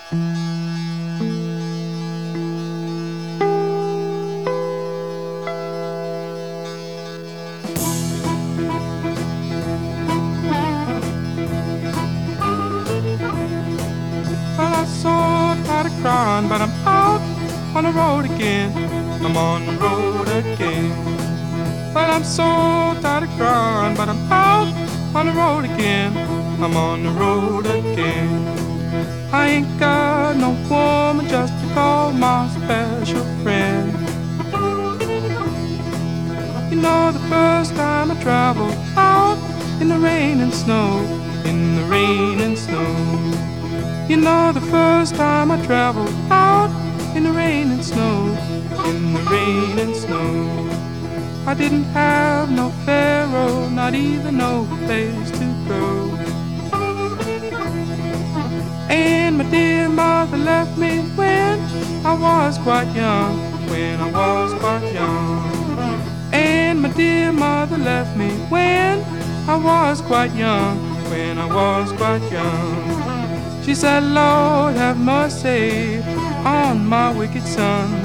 Well, I'm so tired of crying, but I'm out on the road again. I'm on the road again. But I'm so tired of crying, but I'm out on the road again. I'm on the road again. I ain't got no woman just to call my special friend. You know, the first time I traveled out in the rain and snow, in the rain and snow. You know, the first time I traveled out in the rain and snow, in the rain and snow. I didn't have no pharaoh, not even no place to go. And my dear mother left me when I was quite young, when I was quite young. And my dear mother left me when I was quite young, when I was quite young. She said, Lord, have mercy on my wicked son.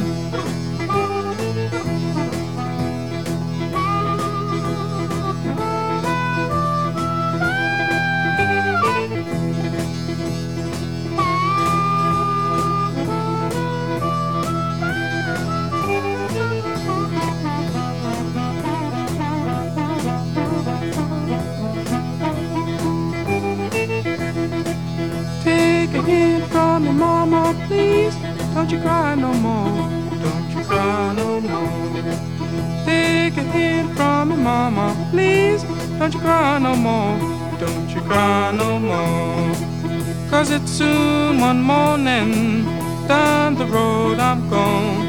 Take a hint from me, mama, please. Don't you cry no more. Don't you cry no more. Take a hint from me, mama, please. Don't you cry no more. Don't you cry no more. 'Cause it's soon one morning. Down the road I'm gone.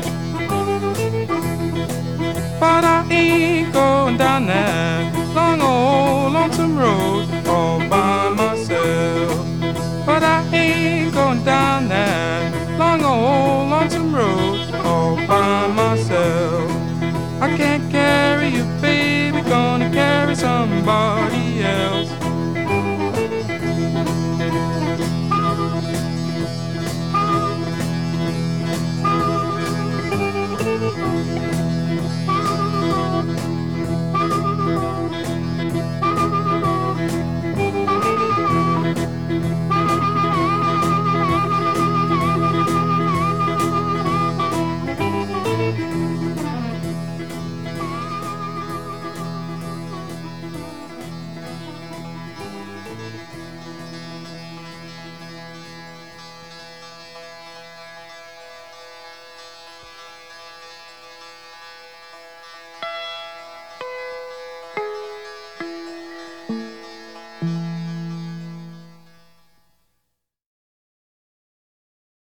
But I ain't going down that long old lonesome road all by myself. But I ain't going down that long old lonesome road all by myself. I can't carry you, baby, gonna carry somebody else.